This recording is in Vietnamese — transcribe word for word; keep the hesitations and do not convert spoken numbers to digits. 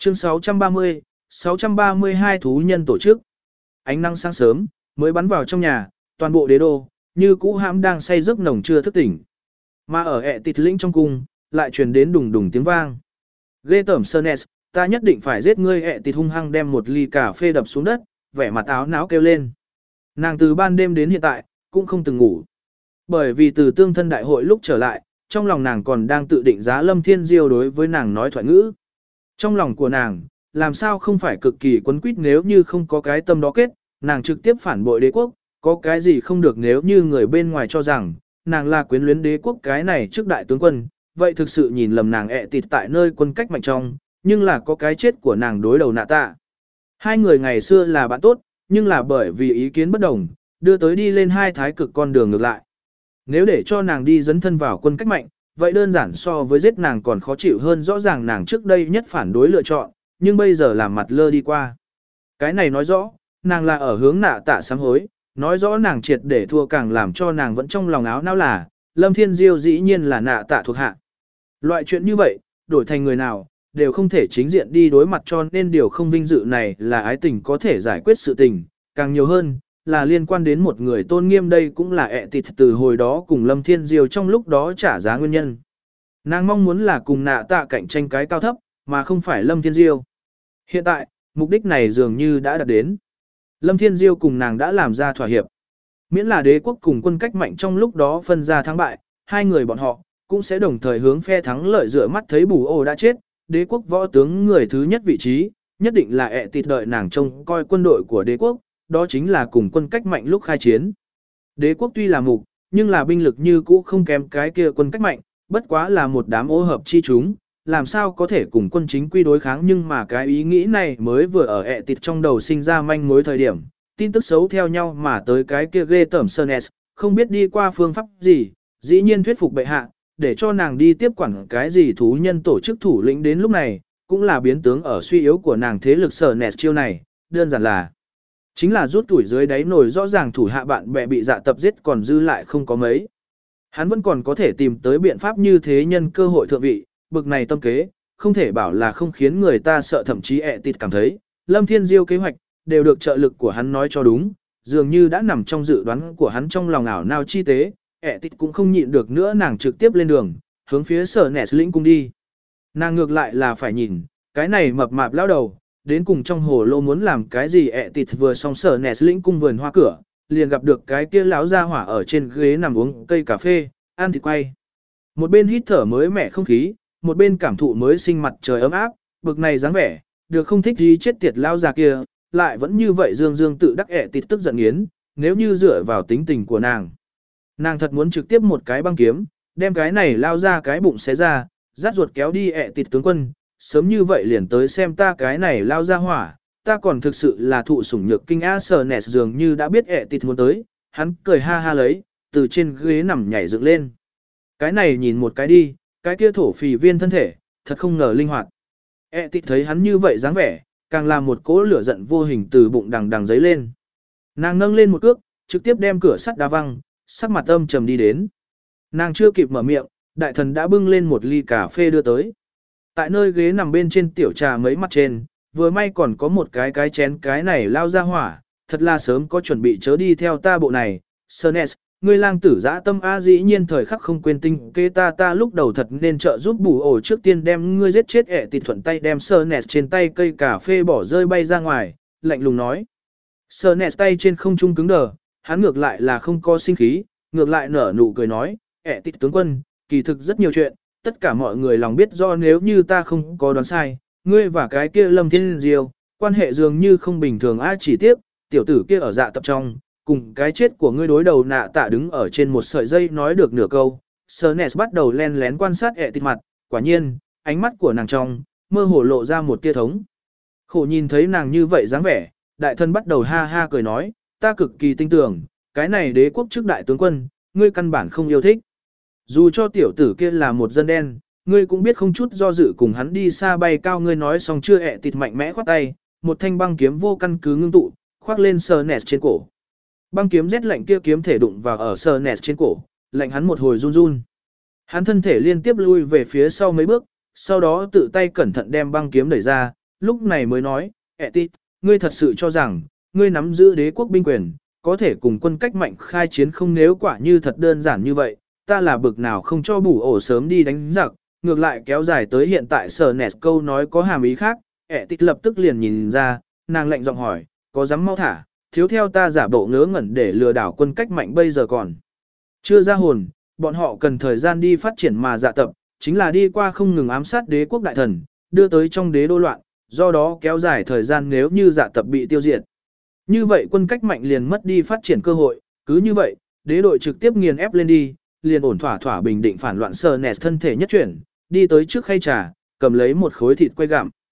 Chương sáu trăm ba mươi, sáu trăm ba mươi hai thú nhân tổ chức. Ánh nắng sáng sớm, mới bắn vào trong nhà, toàn bộ đế đô, như cũ hãm đang say giấc nồng chưa thức tỉnh. Mà ở ẹ tịt lĩnh trong cung, lại truyền đến đùng đùng tiếng vang. Ghê tởm Sernes, ta nhất định phải giết ngươi. Ẹ tịt hung hăng đem một ly cà phê đập xuống đất, vẻ mặt áo náo kêu lên. Nàng từ ban đêm đến hiện tại, cũng không từng ngủ. Bởi vì từ tương thân đại hội lúc trở lại, trong lòng nàng còn đang tự định giá Lâm Thiên Diêu đối với nàng nói thoại ngữ. Trong lòng của nàng, làm sao không phải cực kỳ quấn quýt nếu như không có cái tâm đó kết, nàng trực tiếp phản bội đế quốc, có cái gì không được nếu như người bên ngoài cho rằng, nàng là quyến luyến đế quốc cái này trước đại tướng quân, vậy thực sự nhìn lầm nàng ẹ tịt tại nơi quân cách mạnh trong, nhưng là có cái chết của nàng đối đầu nạ tạ. Hai người ngày xưa là bạn tốt, nhưng là bởi vì ý kiến bất đồng, đưa tới đi lên hai thái cực con đường ngược lại. Nếu để cho nàng đi dấn thân vào quân cách mạnh, vậy đơn giản so với giết nàng còn khó chịu hơn, rõ ràng nàng trước đây nhất phản đối lựa chọn, nhưng bây giờ làm mặt lơ đi qua. Cái này nói rõ, nàng là ở hướng nạ tạ sám hối, nói rõ nàng triệt để thua càng làm cho nàng vẫn trong lòng áo não là, Lâm Thiên Diêu dĩ nhiên là nạ tạ thuộc hạ. Loại chuyện như vậy, đổi thành người nào, đều không thể chính diện đi đối mặt, cho nên điều không vinh dự này là ái tình có thể giải quyết sự tình, càng nhiều hơn, là liên quan đến một người tôn nghiêm, đây cũng là ẹ tịt từ hồi đó cùng Lâm Thiên Diêu trong lúc đó trả giá nguyên nhân. Nàng mong muốn là cùng nạ tạ cạnh tranh cái cao thấp, mà không phải Lâm Thiên Diêu. Hiện tại, mục đích này dường như đã đạt đến. Lâm Thiên Diêu cùng nàng đã làm ra thỏa hiệp. Miễn là đế quốc cùng quân cách mạnh trong lúc đó phân ra thắng bại, hai người bọn họ cũng sẽ đồng thời hướng phe thắng lợi, dựa mắt thấy bù ô đã chết, đế quốc võ tướng người thứ nhất vị trí, nhất định là ẹ tịt đợi nàng trông coi quân đội của đế quốc, đó chính là cùng quân cách mạnh lúc khai chiến. Đế quốc tuy là mục, nhưng là binh lực như cũ không kém cái kia quân cách mạnh, bất quá là một đám ô hợp chi chúng, làm sao có thể cùng quân chính quy đối kháng, nhưng mà cái ý nghĩ này mới vừa ở ẹ tịt trong đầu sinh ra manh mối thời điểm, tin tức xấu theo nhau mà tới cái kia ghê tởm Sernes, không biết đi qua phương pháp gì, dĩ nhiên thuyết phục bệ hạ, để cho nàng đi tiếp quản cái gì thú nhân tổ chức thủ lĩnh, đến lúc này, cũng là biến tướng ở suy yếu của nàng thế lực. Sernes chiêu này, đơn giản là chính là rút tuổi dưới đáy nồi, rõ ràng thủ hạ bạn bè bị dạ tập giết còn dư lại không có mấy. Hắn vẫn còn có thể tìm tới biện pháp như thế nhân cơ hội thượng vị, bực này tâm kế, không thể bảo là không khiến người ta sợ, thậm chí ẹ tịt cảm thấy, Lâm Thiên Diêu kế hoạch, đều được trợ lực của hắn nói cho đúng, dường như đã nằm trong dự đoán của hắn. Trong lòng ảo nào chi tế, ẹ tịt cũng không nhịn được nữa, nàng trực tiếp lên đường, hướng phía Sernes lĩnh cung đi. Nàng ngược lại là phải nhìn, cái này mập mạp lão đầu, đến cùng trong hồ lô muốn làm cái gì. Ẹ tịt vừa xong Sernes lĩnh cung vườn hoa cửa, liền gặp được cái kia lão gia hỏa ở trên ghế nằm uống cây cà phê, ăn thịt quay. Một bên hít thở mới mẻ không khí, một bên cảm thụ mới sinh mặt trời ấm áp, bực này dáng vẻ, được không thích gì chết tiệt lao già kia, lại vẫn như vậy dương dương tự đắc. Ẹ tịt tức giận nghiến, nếu như dựa vào tính tình của nàng, nàng thật muốn trực tiếp một cái băng kiếm, đem cái này lao ra cái bụng xé ra, rát ruột kéo đi. Ẹ tịt tướng quân, sớm như vậy liền tới xem ta cái này lao ra hỏa, ta còn thực sự là thụ sủng nhược kinh. A Sernes dường như đã biết ẹ tịt muốn tới, hắn cười ha ha lấy, từ trên ghế nằm nhảy dựng lên. Cái này nhìn một cái đi, cái kia thổ phì viên thân thể, thật không ngờ linh hoạt. E tịt thấy hắn như vậy dáng vẻ, càng làm một cỗ lửa giận vô hình từ bụng đằng đằng dấy lên. Nàng nâng lên một cước, trực tiếp đem cửa sắt đá văng, sắc mặt âm trầm đi đến. Nàng chưa kịp mở miệng, đại thần đã bưng lên một ly cà phê đưa tới. Tại nơi ghế nằm bên trên tiểu trà mấy mặt trên, vừa may còn có một cái cái chén, cái này lao ra hỏa, thật là sớm có chuẩn bị chớ đi theo ta bộ này. Sernes, ngươi lang tử dã tâm a, dĩ nhiên thời khắc không quên tinh kê ta, ta lúc đầu thật nên trợ giúp bù ổ, trước tiên đem ngươi giết chết. Ẹ tịt thuận tay đem Sernes trên tay cây cà phê bỏ rơi bay ra ngoài, lạnh lùng nói. Sernes tay trên không trung cứng đờ, hắn ngược lại là không có sinh khí, ngược lại nở nụ cười nói, ẹ tịt tướng quân, kỳ thực rất nhiều chuyện, tất cả mọi người lòng biết do, nếu như ta không có đoán sai, ngươi và cái kia Lâm Thiên Diêu, quan hệ dường như không bình thường. A chỉ tiếc, tiểu tử kia ở dạ tập trong, cùng cái chết của ngươi đối đầu nạ tạ đứng ở trên một sợi dây. Nói được nửa câu, Sernes bắt đầu len lén quan sát ẹ tịt mặt, quả nhiên, ánh mắt của nàng trong, mơ hồ lộ ra một tia thống khổ. Nhìn thấy nàng như vậy dáng vẻ, đại thân bắt đầu ha ha cười nói, ta cực kỳ tin tưởng, cái này đế quốc trước đại tướng quân, ngươi căn bản không yêu thích. Dù cho tiểu tử kia là một dân đen, ngươi cũng biết không chút do dự cùng hắn đi xa bay cao. Ngươi nói xong chưa? Ẹ tịt mạnh mẽ khoát tay, một thanh băng kiếm vô căn cứ ngưng tụ, khoác lên Sernes trên cổ. Băng kiếm rét lạnh kia kiếm thể đụng vào ở Sernes trên cổ, lạnh hắn một hồi run run. Hắn thân thể liên tiếp lui về phía sau mấy bước, sau đó tự tay cẩn thận đem băng kiếm đẩy ra, lúc này mới nói, Etit, ngươi thật sự cho rằng, ngươi nắm giữ đế quốc binh quyền, có thể cùng quân cách mạnh khai chiến không, nếu quả như thật đơn giản như vậy, ta là bực nào không cho bù ổ sớm đi đánh giặc, ngược lại kéo dài tới hiện tại sở nẹt câu nói có hàm ý khác, Etit lập tức liền nhìn ra, nàng lạnh giọng hỏi, có dám mau thả, thiếu theo ta giả bộ ngớ ngẩn để lừa đảo quân cách mạnh bây giờ còn chưa ra hồn, bọn họ cần thời gian đi phát triển mà dạ tập, chính là đi qua không ngừng ám sát đế quốc đại thần, đưa tới trong đế đô loạn, do đó kéo dài thời gian nếu như dạ tập bị tiêu diệt. Như vậy quân cách mạnh liền mất đi phát triển cơ hội, cứ như vậy, đế đội trực tiếp nghiền ép lên đi, liền ổn thỏa thỏa bình định phản loạn sờ nẹt thân thể nhất chuyển, đi tới trước khay trà, cầm lấy một khối thịt quay gặm.